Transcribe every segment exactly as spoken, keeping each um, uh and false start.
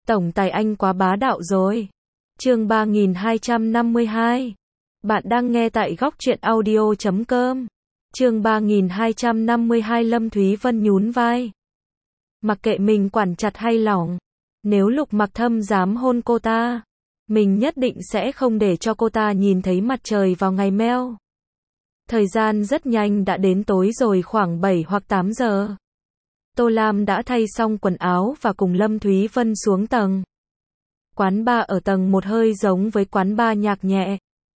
Tổng tài anh quá bá đạo rồi. Chương ba nghìn hai trăm năm mươi hai. Bạn đang nghe tại góc truyện audio chấm com. Chương ba nghìn hai trăm năm mươi hai. Lâm Thúy Vân nhún vai. Mặc kệ mình quản chặt hay lỏng, nếu Lục Mặc Thâm dám hôn cô ta, mình nhất định sẽ không để cho cô ta nhìn thấy mặt trời vào ngày meo. Thời gian rất nhanh đã đến tối rồi, khoảng bảy hoặc tám giờ. Tô Lam đã thay xong quần áo và cùng Lâm Thúy Vân xuống tầng. Quán bar ở tầng một hơi giống với quán bar nhạc nhẹ.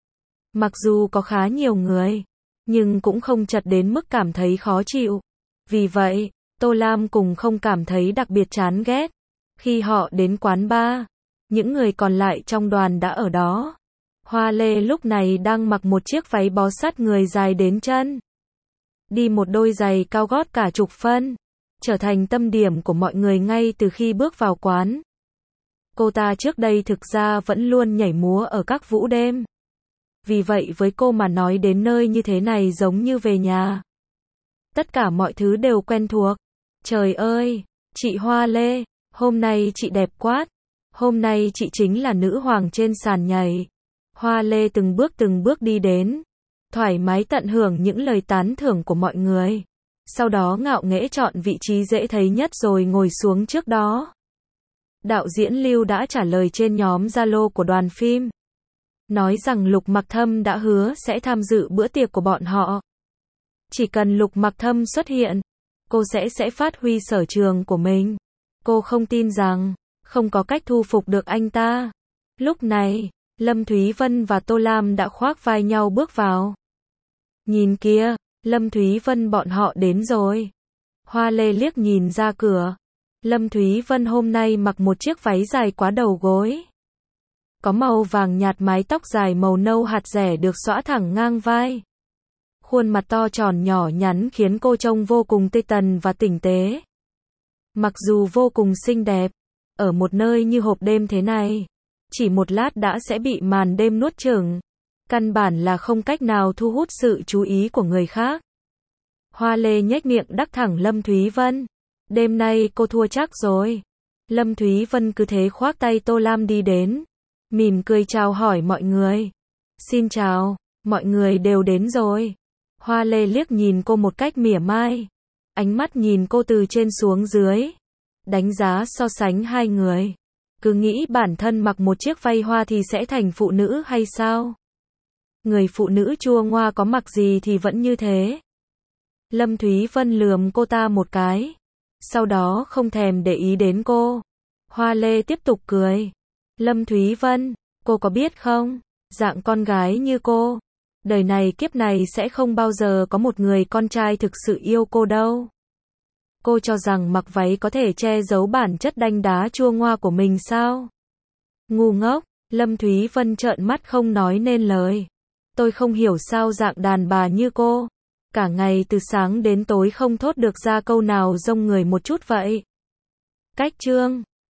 Mặc dù có khá nhiều người, nhưng cũng không chật đến mức cảm thấy khó chịu. Vì vậy, Tô Lam cùng không cảm thấy đặc biệt chán ghét. Khi họ đến quán bar, những người còn lại trong đoàn đã ở đó. Hoa Lê lúc này đang mặc một chiếc váy bó sát người dài đến chân, đi một đôi giày cao gót cả chục phân, trở thành tâm điểm của mọi người ngay từ khi bước vào quán. Cô ta trước đây thực ra vẫn luôn nhảy múa ở các vũ đêm. Vì vậy với cô mà nói đến nơi như thế này giống như về nhà. Tất cả mọi thứ đều quen thuộc. Trời ơi, chị Hoa Lê, hôm nay chị đẹp quá. Hôm nay chị chính là nữ hoàng trên sàn nhảy. Hoa Lê từng bước từng bước đi đến, thoải mái tận hưởng những lời tán thưởng của mọi người. Sau đó ngạo nghễ chọn vị trí dễ thấy nhất rồi ngồi xuống trước đó. Đạo diễn Lưu đã trả lời trên nhóm Zalo của đoàn phim, nói rằng Lục Mặc Thâm đã hứa sẽ tham dự bữa tiệc của bọn họ. Chỉ cần Lục Mặc Thâm xuất hiện, cô sẽ sẽ phát huy sở trường của mình. Cô không tin rằng không có cách thu phục được anh ta. Lúc này, Lâm Thúy Vân và Tô Lam đã khoác vai nhau bước vào. Nhìn kia, Lâm Thúy Vân bọn họ đến rồi. Hoa Lê liếc nhìn ra cửa. Lâm Thúy Vân hôm nay mặc một chiếc váy dài quá đầu gối, có màu vàng nhạt, mái tóc dài màu nâu hạt rẻ được xõa thẳng ngang vai. Khuôn mặt to tròn nhỏ nhắn khiến cô trông vô cùng tươi tần và tinh tế. Mặc dù vô cùng xinh đẹp, ở một nơi như hộp đêm thế này, chỉ một lát đã sẽ bị màn đêm nuốt chửng. Căn bản là không cách nào thu hút sự chú ý của người khác. Hoa Lê nhếch miệng đắc thẳng Lâm Thúy Vân. Đêm nay cô thua chắc rồi. Lâm Thúy Vân cứ thế khoác tay Tô Lam đi đến, mỉm cười chào hỏi mọi người. Xin chào, mọi người đều đến rồi. Hoa Lê liếc nhìn cô một cách mỉa mai, ánh mắt nhìn cô từ trên xuống dưới, đánh giá so sánh hai người. Cứ nghĩ bản thân mặc một chiếc váy hoa thì sẽ thành phụ nữ hay sao? Người phụ nữ chua ngoa có mặc gì thì vẫn như thế. Lâm Thúy Vân lườm cô ta một cái, sau đó không thèm để ý đến cô. Hoa Lê tiếp tục cười. Lâm Thúy Vân, cô có biết không, dạng con gái như cô, đời này kiếp này sẽ không bao giờ có một người con trai thực sự yêu cô đâu. Cô cho rằng mặc váy có thể che giấu bản chất đanh đá chua ngoa của mình sao? Ngu ngốc. Lâm Thúy Vân trợn mắt không nói nên lời. Tôi không hiểu sao dạng đàn bà như cô, cả ngày từ sáng đến tối không thốt được ra câu nào rông người một chút vậy. Cách chương